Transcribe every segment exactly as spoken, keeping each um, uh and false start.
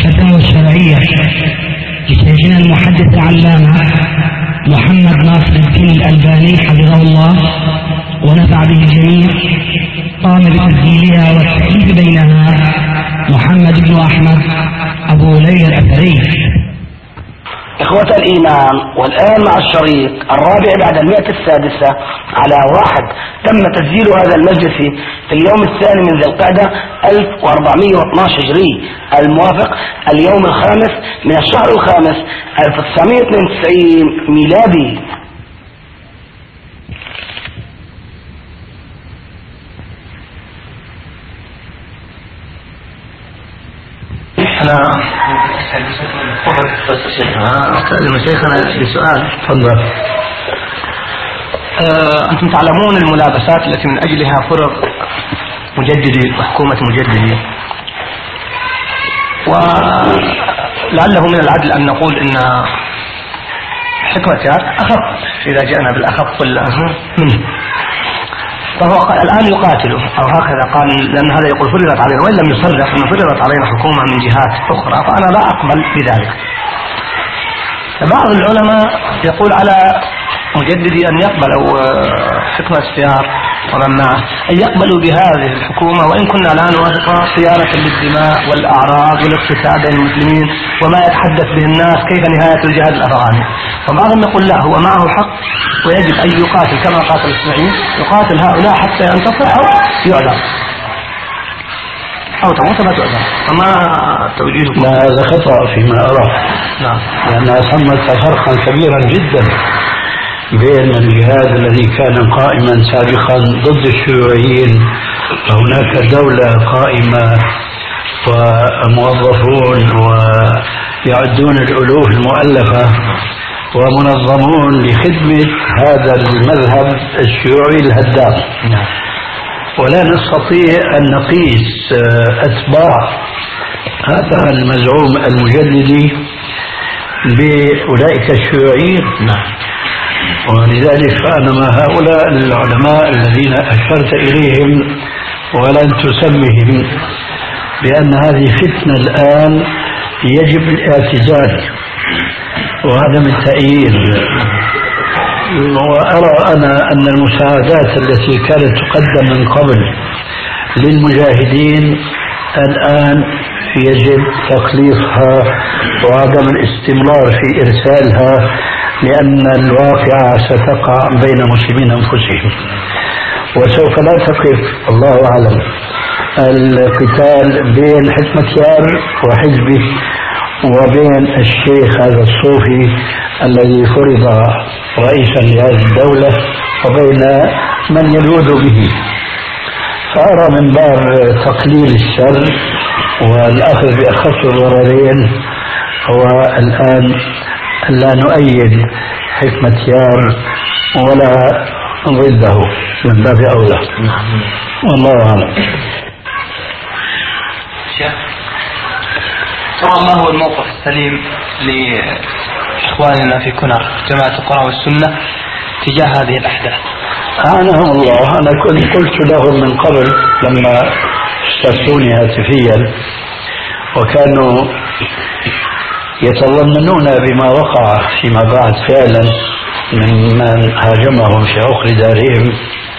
الفتاوى الشرعية لشيخنا المحدث العلامة محمد ناصر الدين الألباني حفظه الله ونفع به الجميع، قام بتسجيلها والتأليف بينها محمد بن أحمد أبو ليلى الأثري. إخوة الإيمان، والآن مع الشريط الرابع بعد المئة السادسة على واحد تم تسجيل هذا المجلس في اليوم الثاني من ذي القعدة ألف وأربعمائة واثني عشر هجري الموافق اليوم الخامس من الشهر الخامس ألف وتسعمائة واثنين وتسعين ميلادي. أنا أستأذن شيخنا بسؤال. تفضل. أه أنتم تعلمون الملابسات التي من أجلها فرق مجددي وحكومة مجددي، ولعله من العدل أن نقول إن حكمة يار أخف إذا جاءنا بالأخف منه، فهو الآن يقاتله أو هكذا قال، لأن هذا يقول فرضت علينا، وإن لم يصرح أن فرضت علينا حكومة من جهات أخرى، فأنا لا أقبل بذلك. بعض العلماء يقول على مجددي أن يقبلوا حكمة السيار ومن معه أن يقبلوا بهذه الحكومة، وإن كنا لا نوافق صيانة للدماء والأعراض والاقتصاد بين المسلمين وما يتحدث به الناس كيف نهاية الجهاد الأفغاني. وبعضهم يقول لا، هو معه حق ويجب أن يقاتل كما قاتل الإسماعيلي، يقاتل هؤلاء حتى ينتصر أو يعدم أو تموت ما تعدم. فما توجيهكم؟ لا، هذا خطأ فيما أرى. نعم. لأن ثمة فرقا كبيرا جدا بين الجهاد الذي كان قائما سابقا ضد الشيوعيين، وهناك دولة قائمة وموظفون ويعدون الألوف المؤلفة ومنظمون لخدمة هذا المذهب الشيوعي الهدام، ولا نستطيع أن نقيس أتباع هذا المزعوم المجددي بأولئك الشيوعيين. ولذلك فأنا مع هؤلاء العلماء الذين أشرت إليهم ولن تسمهم بأن هذه فتنة الآن يجب الاعتزال وعدم التأييد. وأرى أنا أن المساعدات التي كانت تقدم من قبل للمجاهدين الآن يجب تقليصها وعدم الاستمرار في إرسالها، لأن الواقعة ستقع بين المسلمين أنفسهم، وسوف لا تقف الله أعلم القتال بين حكمة يار وحزبه وبين الشيخ هذا الصوفي الذي فرض رئيسا لهذه الدولة وبين من يلوذ به. فأرى من باب تقليل الشر والأخذ بأخف الضررين هو الآن لا نؤيد حكمة يار ولا ضده من باب أولى. والله أعلم. ترى ما هو الموقف السليم لإخواننا في كنر جماعة القرآن والسنة تجاه هذه الأحداث؟ أعانهم الله. أنا كنت قلت لهم من قبل لما استفتوني هاتفيا وكانوا يتضمنون بما وقع فيما بعد فعلا من من هاجمهم في عقر دارهم،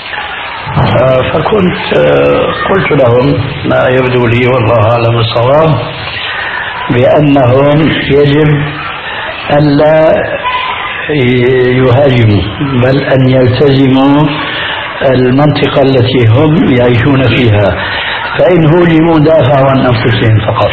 فكنت قلت لهم ما يبدو لي والله أعلم الصواب، بأنهم يجب أن لا يهاجموا بل أن يلتزموا المنطقة التي هم يعيشون فيها، فإن هاجموا دافعوا عن أنفسهم فقط،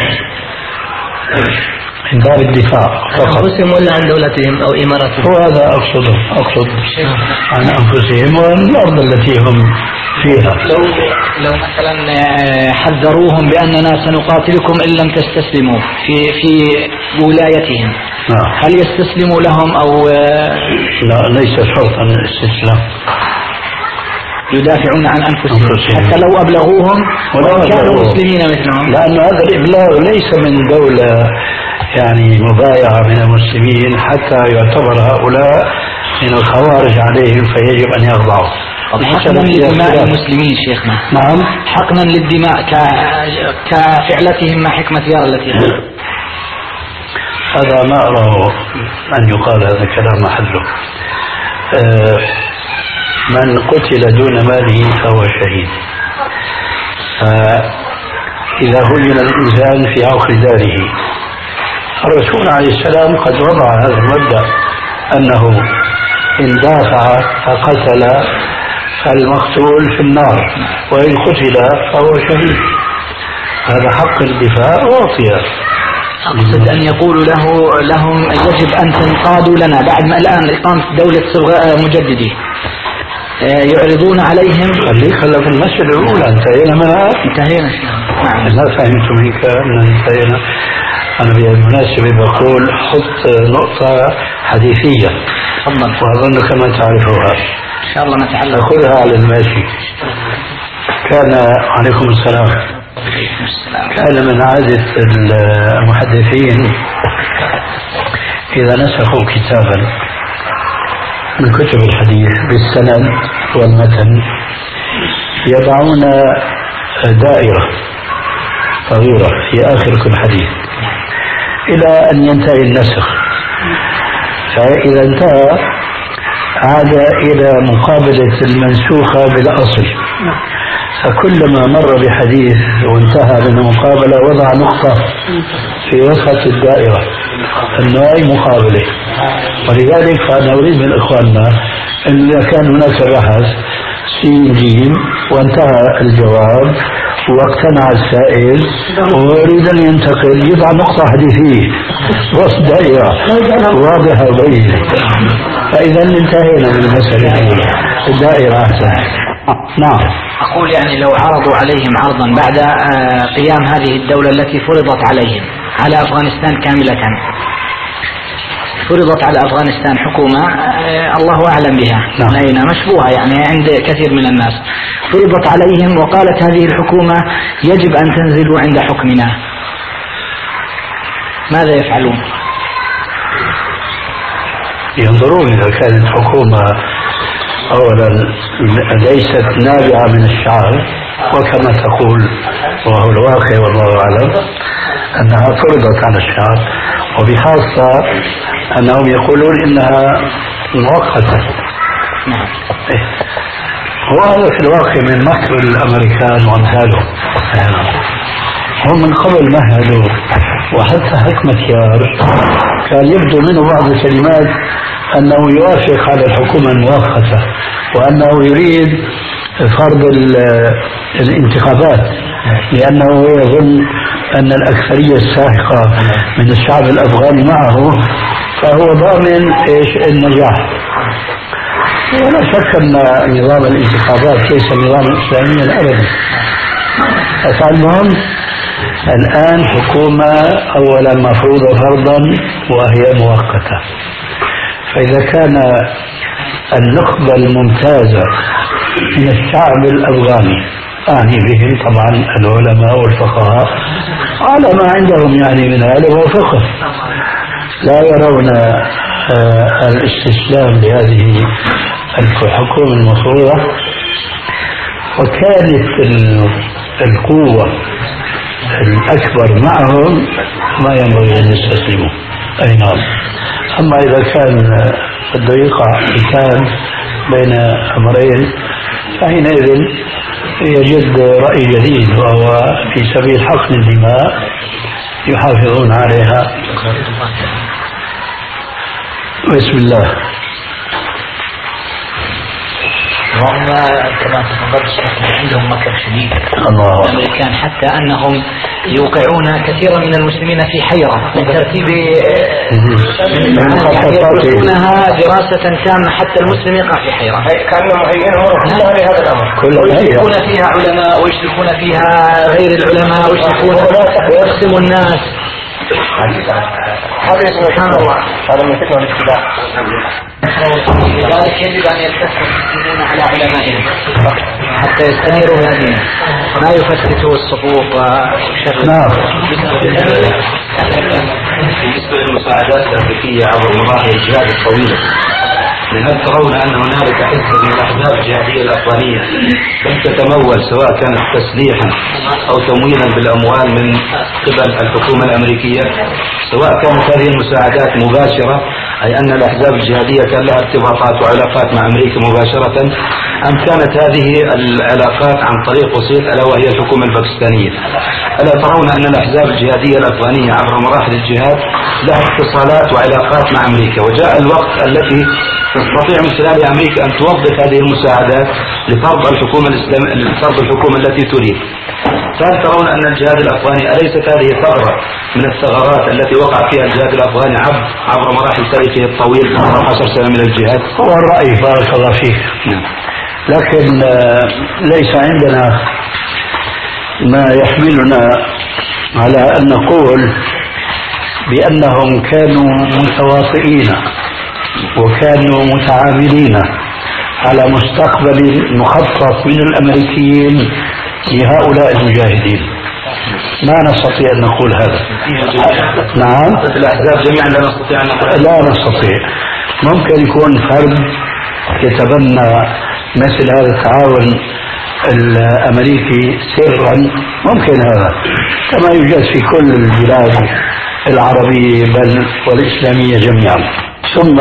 من باب الدفاع فقط. أنفسهم ولا عن دولتهم أو إمارتهم؟ وهذا أقصده، أقصد عن أنفسهم والأرض التي هم فيها. لو لو مثلا حذروهم بأننا سنقاتلكم إن لم تستسلموا في في ولايتهم، نعم. هل يستسلموا لهم أو لا؟ ليس شرطا الاستسلام، يدافعون عن أنفسهم حتى لو أبلغوهم ولو كانوا مسلمين مثلهم، لأن هذا الإبلاغ ليس من دولة يعني مبايعة من المسلمين حتى يعتبر هؤلاء من الخوارج عليهم فيجب أن يخضعوا. حقنا لدماء المسلمين شيخنا. نعم، حقنا للدماء ك... كفعلتهم مع حكمة يار التي هذا ما أراه أن يقال هذا كلام محله. آه من قتل دون ماله فهو شهيد. فإذا هجن الإنسان في عقر داره، الرسول عليه السلام قد وضع هذا المبدأ أنه إن دافع فقتل فالمقتول في النار، وإن قتل فهو شهيد. هذا حق الدفاع واطية. أقصد أن يقول له لهم يجب أن تنقادوا لنا بعد ما الآن إقامة دولة مجددي يعرضون عليهم. خليك هلا في المسألة الأولى انتهينا منها. انتهينا. نعم. لا فهمتم هيك أن انتهينا. أنا بالمناسبة بقول حط نقطة حديثية وأظن كما تعرفوها إن شاء الله نتعلم. خذها على الماشي. كان عليكم السلام. كان من عادة المحدثين إذا نسخوا كتابا من كتب الحديث بالسند والمتن يضعون دائرة صغيرة في آخر كل حديث إلى أن ينتهي النسخ. فإذا انتهى عاد إلى مقابلة المنسوخة بالأصل، فكلما مر بحديث وانتهى من المقابلة وضع نقطة في وسط الدائرة أنه أي مقابلة. ولذلك فأنا أريد من إخواننا أن إذا كان هناك بحث سين جيم وانتهى الجواب واقتنع السائل ويريد أن ينتقل يضع نقطة حديثية وسط دائرة واضحة وبينة. فإذا انتهينا من المسألة الأولى الدائرة أحسن. نعم. أقول يعني لو عرضوا عليهم عرضا بعد قيام هذه الدولة التي فرضت عليهم على أفغانستان كاملة، فرضت على أفغانستان حكومة الله أعلم بها نعم. مشبوهة يعني عند كثير من الناس، فرضت عليهم وقالت هذه الحكومة يجب أن تنزلوا عند حكمنا، ماذا يفعلون؟ ينظرون إذا كانت حكومة أولا ليست نابعة من الشعب، وكما تقول وهو الواقع والله أعلم أنها فرضت على الشعب، وبخاصة أنهم يقولون إنها مؤقتة. وهذا في الواقع من مكر الأمريكان وأمثالهم. هم من قبل مهلوا، وحتى حكمة يار كان يبدو منه بعض الكلمات أنه يوافق على الحكومة المؤقتة، وأنه يريد فرض الانتخابات، لأنه يظن أن الأكثرية الساحقة من الشعب الأفغاني معه، فهو ضامن إيش النجاح. ولا شك أن نظام الانتخابات ليس نظاما إسلاميا أبدا. فالمهم الآن حكومة أولا مفروضة فرضا وهي مؤقتة. فإذا كان النخبة الممتازة من الشعب الأفغاني، أعني بهم طبعا العلماء والفقهاء على ما عندهم يعني من علم وفقه، لا يرون آه الاستسلام لهذه الحكومة المفروضة، وكانت القوة الأكبر معهم ما ينبغي أن يستسلموا. أي نعم. أما إذا كان بده يقع قتال بين أمرين فحينئذ يجد رأي جديد، وهو في سبيل حقن الدماء يحافظون عليها. بسم الله. وهم كما تفضلت عندهم مكر شديد الله الأمريكان، حتى أنهم يوقعون كثيرا من المسلمين في حيرة من ترتيب يعني يدرسونها دراسة تامة حتى المسلم يقع في حيرة، كأنهم مهيئون لهذا الأمر، ويشركون فيها علماء ويشركون فيها غير العلماء ويشركون ويقسموا الناس. هذا سبحان الله، هذا من فتنة الاتباع. لذلك يجب أن يلتفتوا المسلمون على علمائهم حتى يستنيروا بهذه، ما يفتتوا الصفوف وشر. نعم. بالنسبة للمساعدات الأمريكية عبر مراحل الجهاد الطويلة، هل ترون أن هنالك حزب من الأحزاب الجهادية الأفغانية لم تتمول سواء كانت تسليحا أو تمويلا بالأموال من قبل الحكومة الأمريكية، سواء كانت هذه المساعدات مباشرة أي أن الأحزاب الجهادية كان لها ارتباطات وعلاقات مع أمريكا مباشرة، أم كانت هذه العلاقات عن طريق وسيط ألا وهي الحكومة الباكستانية؟ ألا ترون أن الأحزاب الجهادية الأفغانية عبر مراحل الجهاد لها اتصالات وعلاقات مع أمريكا، وجاء الوقت التي تستطيع من خلال أمريكا أن توظف هذه المساعدات لفرض الحكومة الإسلام لفرض الحكومة التي تريد؟ فهل ترون أن الجهاد الأفغاني أليست هذه ثغرة من الثغرات التي وقع فيها الجهاد الأفغاني عبر عبر مراحل تاريخه الطويل عشر سنة من الجهاد؟ هو الرأي بارك الله فيك، لكن ليس عندنا ما يحملنا على أن نقول بأنهم كانوا متواطئين وكانوا متعاملين على مستقبل مخطط من الأمريكيين لهؤلاء المجاهدين. ما نستطيع أن نقول هذا. نعم، الأحزاب جميعا لا نستطيع أن نقول. لا نستطيع. ممكن يكون فرد يتبنى مثل هذا التعاون الأمريكي سرا، ممكن هذا كما يوجد في كل البلاد العربية بل والإسلامية جميعا. ثم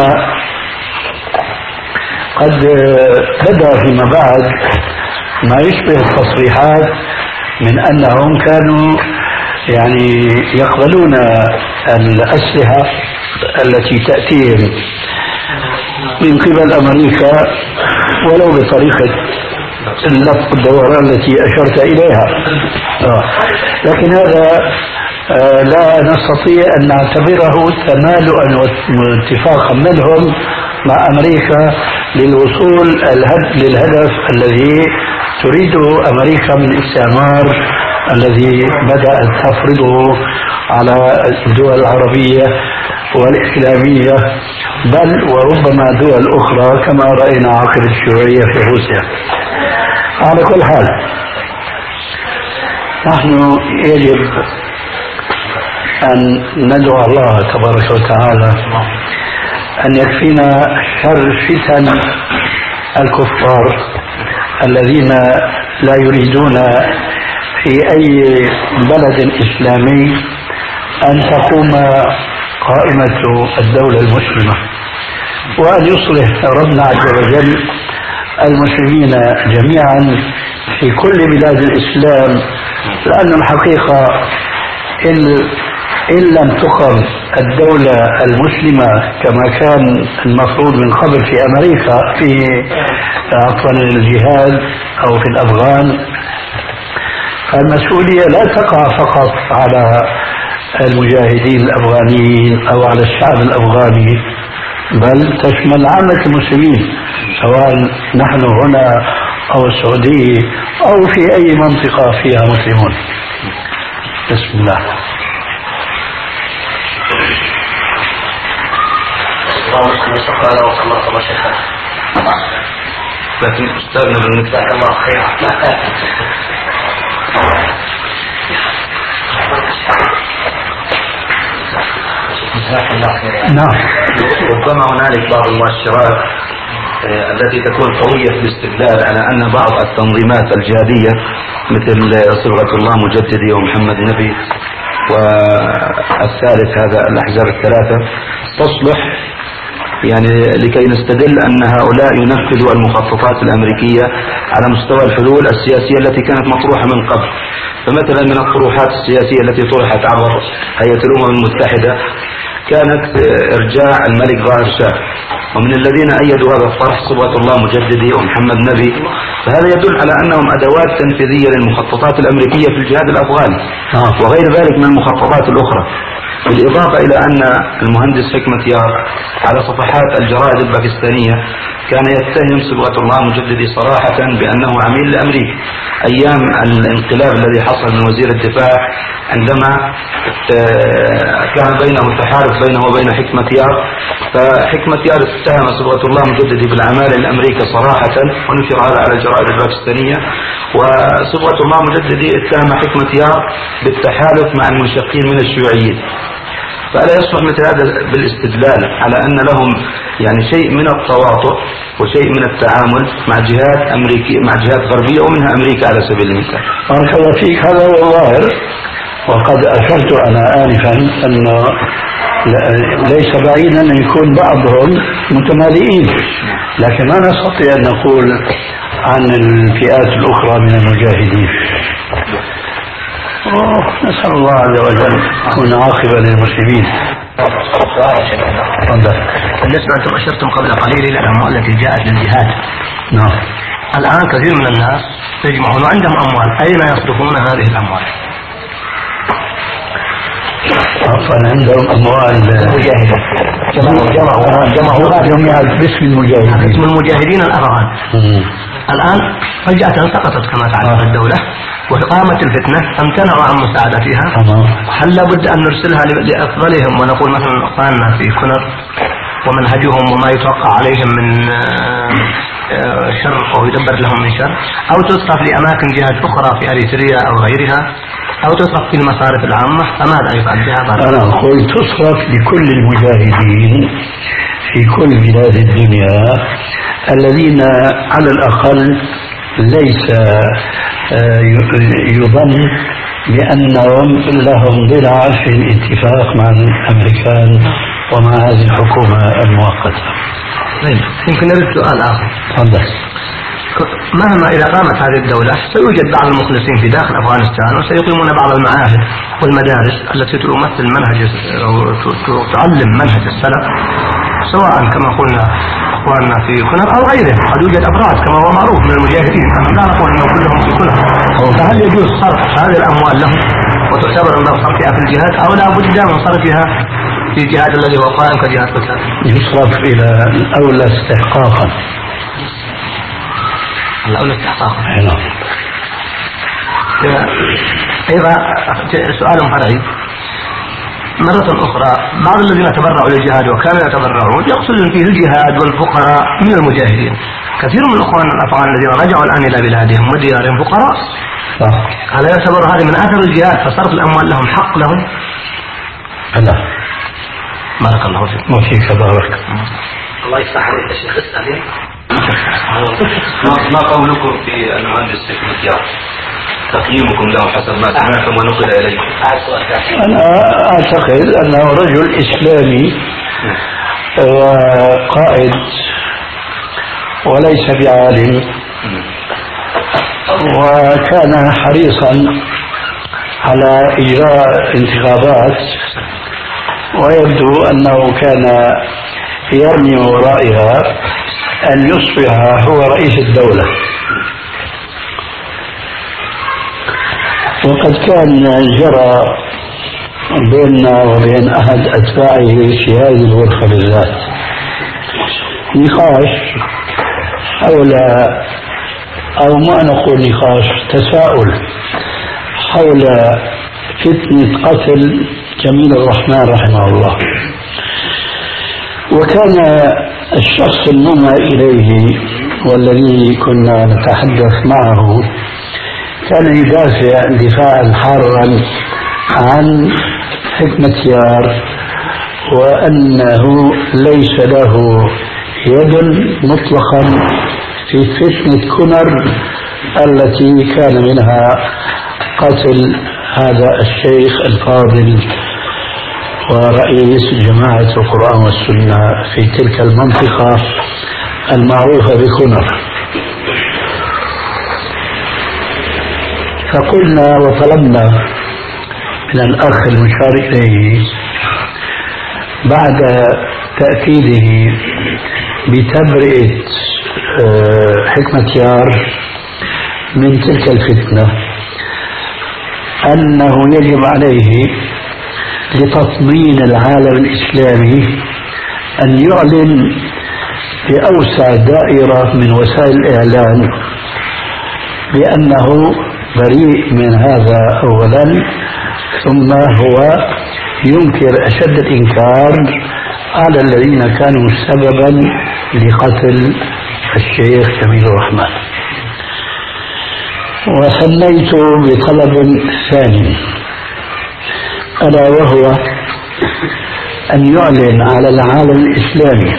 قد بدا فيما بعد ما يشبه التصريحات من أنهم كانوا يعني يقبلون الأسلحة التي تأتيهم من قبل أمريكا ولو بطريقة اللف الدوران التي أشرت إليها، لكن هذا لا نستطيع أن نعتبره تمالؤا واتفاقا منهم مع أمريكا للوصول للهدف الذي تريده أمريكا من الاستعمار الذي بدأت تفرضه على الدول العربية والإسلامية بل وربما دول أخرى كما رأينا عقب الشيوعية في روسيا. على كل حال نحن يجب أن ندعو الله تبارك وتعالى أن يكفينا شر فتن الكفار الذين لا يريدون في أي بلد إسلامي أن تقوم قائمة الدولة المسلمة، وأن يصلح ربنا عز وجل المسلمين جميعا في كل بلاد الإسلام، لأن الحقيقة إن إن لم تقم الدولة المسلمة كما كان المفروض من قبل في أمريكا في عفوا الجهاد أو في الأفغان، فالمسؤولية لا تقع فقط على المجاهدين الأفغانيين أو على الشعب الأفغاني بل تشمل عامة المسلمين سواء نحن هنا أو السعودية أو في أي منطقة فيها مسلمون. بسم الله. لكن أستاذنا بالنسبة الله خير. نعم. ربما هنالك بعض المؤشرات التي تكون قوية في الاستدلال على أن بعض التنظيمات الجهادية مثل صبغة الله مجددي ومحمد نبي والثالث هذا الأحزاب الثلاثة تصلح يعني لكي نستدل أن هؤلاء ينفذوا المخططات الأمريكية على مستوى الحلول السياسية التي كانت مطروحة من قبل. فمثلا من الطروحات السياسية التي طرحت عبر هيئة الأمم المتحدة كانت إرجاع الملك ظاهر شاه، ومن الذين أيدوا هذا الطرح صبغة الله مجددي ومحمد نبي، فهذا يدل على أنهم أدوات تنفيذية للمخططات الأمريكية في الجهاد الأفغاني وغير ذلك من المخططات الأخرى. بالإضافة إلى أن المهندس حكمة يار على صفحات الجرائد الباكستانية كان يتهم صبغة الله مجددي صراحة بأنه عميل لأمريكا أيام الانقلاب الذي حصل من وزير الدفاع، عندما كان بينه تحالف بينه وبين حكمة يار، فحكمة يار اتهم صبغة الله مجددي بالعمالة لأمريكا صراحة ونشر هذا على الجرائد الباكستانية، وصبغة الله مجددي اتهم حكمة يار بالتحالف مع المنشقين من الشيوعيين. فألا يصلح مثل هذا بالاستدلال على أن لهم يعني شيء من التواطؤ وشيء من التعامل مع جهات أمريكية مع جهات غربية ومنها أمريكا على سبيل المثال؟ بارك الله فيك، هذا هو الظاهر. وقد أشرت أنا آنفا أن ليس بعيدا أن يكون بعضهم متمالئين، لكن ما نستطيع أن نقول عن الفئات الأخرى من المجاهدين. نسأل الله عز وجل يكون عاقبة للمسلمين. بالنسبة أنتم أشرتم قبل قليل إلى الأموال التي جاءت للجهاد. نعم. الآن كثير من الناس يجمعون وعندهم أموال، أين يصرفون هذه الأموال؟ عفوا عندهم أموال مجاهدة جمعوا جمعوا جمعوا جمعت باسم المجاهدين باسم المجاهدين الأفغان. الآن فجأة سقطت كما تعلم آه. الدولة وقامت الفتنة، امتنعوا عن مساعدتها. هل لابد أن نرسلها لأفضلهم ونقول مثلا أخواننا في كنر ومنهجهم وما يتوقع عليهم من شر أو يدبر لهم من شر، أو تصرف لأماكن جهات أخرى في أريتريا أو غيرها، أو تصرف في المصارف العامة؟ فماذا يفعل بها؟ أنا أقول تصرف لكل المجاهدين في كل بلاد الدنيا الذين على الأقل ليس يظن بأنهم لهم ضلع في الاتفاق مع الأمريكان ومع هذه الحكومة المؤقتة. يمكن نريد سؤال آخر. تفضل. مهما إذا قامت هذه الدولة سيوجد بعض المخلصين في داخل أفغانستان وسيقيمون بعض المعاهد والمدارس التي تمثل منهج أو تعلم منهج السلف، سواء كما قلنا أخواننا في كنر أو غيرهم. قد يوجد أفراد كما هو معروف من المجاهدين، أنا لا نقول أنهم كلهم في كنر. فهل يجوز صرف هذه الأموال لهم وتعتبر أنها صرفها في الجهاد، أو لا بد من صرفها في جهاد الذي هو قائم كجهاد قتال؟ يصرف إلى الأولى استحقاقا. الأولى استحقاقا. نعم. أيضا سؤال فرعي مرة أخرى، بعض الذين تبرعوا للجهاد وكانوا يتبرعون يقصدون فيه الجهاد والفقراء من المجاهدين. كثير من الأخوان الأفغان الذين رجعوا الآن إلى بلادهم وديارهم فقراء. هل يعتبر هذا من أثر الجهاد فصرف الأموال لهم حق لهم؟ لا. بارك الله فيك. وفيك بارك. الله يفتح عليك يا شيخ. اسأل. ما قولكم في المهندس سكرتيار؟ تقييمكم له حسب ما سمعتم ونقل إليكم. أنا أعتقد أنه رجل إسلامي وقائد وليس بعالم، وكان حريصا على إجراء انتخابات، ويبدو أنه كان يرمي ورائها أن يصبح هو رئيس الدولة. وقد كان جرى بيننا وبين أحد أتباعه في هذه الغرفة بالذات نقاش حول، أو ما نقول نقاش، تساؤل حول فتنة قتل جميل الرحمن رحمه الله. وكان الشخص المنى إليه والذي كنا نتحدث معه كان يدافع دفاعا حارا عن حكمة يار، وأنه ليس له يد مطلقا في فتنة كنر التي كان منها قتل هذا الشيخ الفاضل ورئيس جماعة القرآن والسنة في تلك المنطقة المعروفة بكنر. فقلنا وطلبنا من الأخ المشار إليه بعد تأكيده بتبرئة حكمة يار من تلك الفتنة أنه يجب عليه لتطمين العالم الإسلامي أن يعلن بأوسع دائرة من وسائل الإعلام بأنه بريء من هذا أولا، ثم هو ينكر أشد الإنكار على الذين كانوا سببا لقتل الشيخ جميل الرحمن. وثنيت بطلب ثاني، ألا وهو أن يعلن على العالم الإسلامي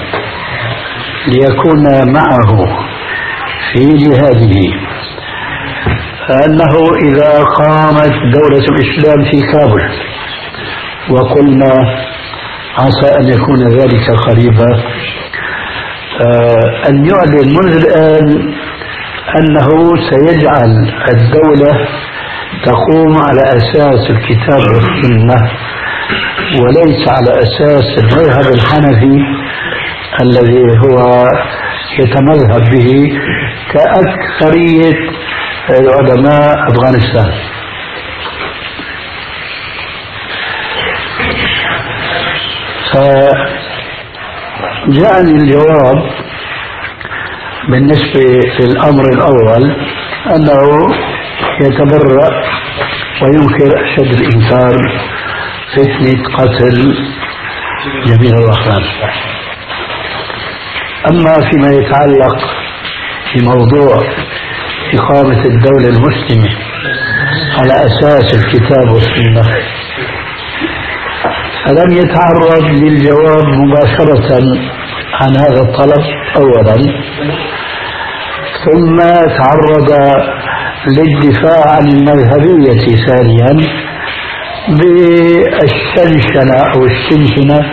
ليكون معه في جهاده أنه إذا قامت دولة الإسلام في كابل، وقلنا عسى أن يكون ذلك قريبا، أن يعلن منذ الآن أنه سيجعل الدولة تقوم على أساس الكتاب والسنة وليس على أساس المذهب الحنفي الذي هو يتمذهب به كأكثرية علماء أفغانستان. فجاءني الجواب بالنسبة للأمر الأول أنه يتبرأ وينكر أشد الإنكار فتنة قتل جميل الرحمن. أما فيما يتعلق بموضوع إقامة الدولة المسلمة على أساس الكتاب والسنة فلم يتعرض للجواب مباشرة عن هذا الطلب أولا، ثم تعرض للدفاع عن المذهبية ثانيا بالشنشنة أو الشنشنة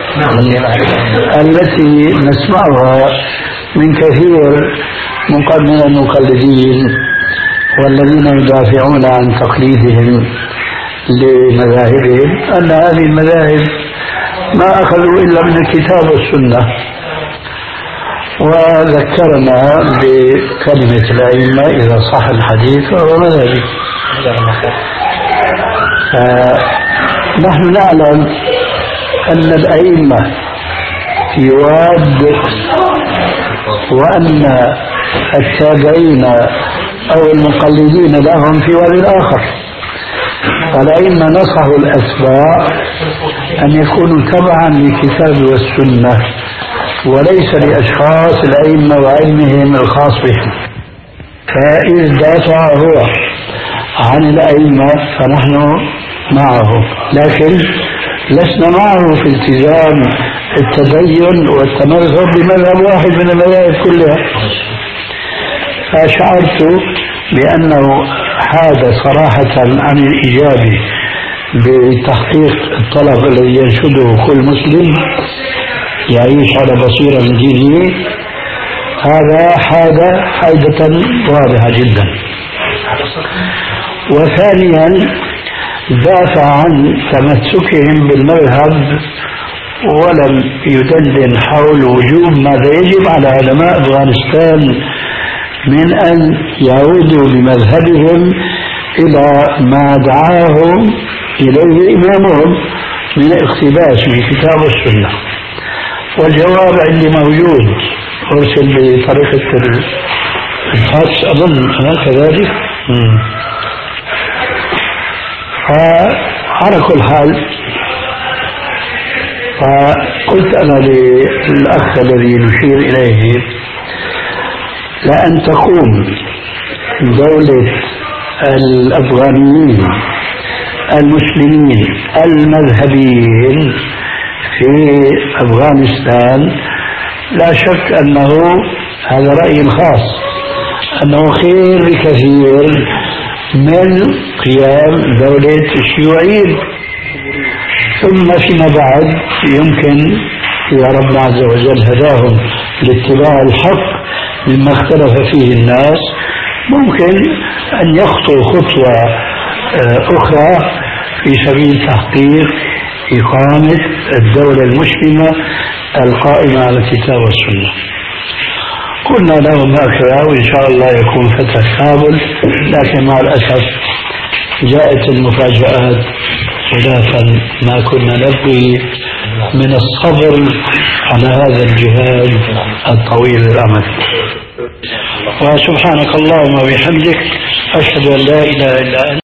التي نسمعها من كثير من المقلدين والذين يدافعون عن تقليدهم لمذاهبهم أن هذه المذاهب ما أخذوا إلا من الكتاب والسنة، وذكرنا بكلمة الأئمة إذا صح الحديث فهو مذهبي. نحن نعلم أن الأئمة في واد وأن التابعين أو المقلدين لهم في واد آخر. فالأئمة نصحوا الأتباع أن يكونوا تبعا للكتاب والسنة وليس لأشخاص الأئمة وعلمهم الخاص بهم. فإذ دافع هو عن الأئمة فنحن معه، لكن لسنا معه في التزام التدين والتمذهب بمذهب واحد من المذاهب كلها. فشعرت بأنه حاد صراحة عن الإجابة بتحقيق الطلب الذي ينشده كل مسلم يعيش على بصيرة من دينه. هذا حاد حيدة واضحة جدا. وثانيا دافع عن تمسكهم بالمذهب ولم يدندن حول وجوب ماذا يجب على علماء أفغانستان من أن يعودوا بمذهبهم إلى ما دعاهم إليه إمامهم من الاقتباس من الكتاب والسنة. والجواب عندي موجود، أرسل بطريقة الفاكس أظن كذلك. فعلى كل حال فقلت أنا للأخ الذي نشير إليه لأن تقوم دولة الأفغانيين المسلمين المذهبيين في أفغانستان لا شك أنه هذا رأي خاص أنه خير بكثير من قيام دولة الشيوعيين. ثم فيما بعد يمكن إذا ربنا عز وجل هداهم لاتباع الحق مما اختلف فيه الناس ممكن أن يخطوا خطوة أخرى في سبيل تحقيق إقامة الدولة المسلمة القائمة على الكتاب والسنة. قلنا لهم هكذا وإن شاء الله يكون فتح كابل، لكن مع الأسف جاءت المفاجآت خلافا ما كنا نبغي من الصبر على هذا الجهاد الطويل الأمد. وسبحانك اللهم وبحمدك أشهد أن لا إله إلا أنت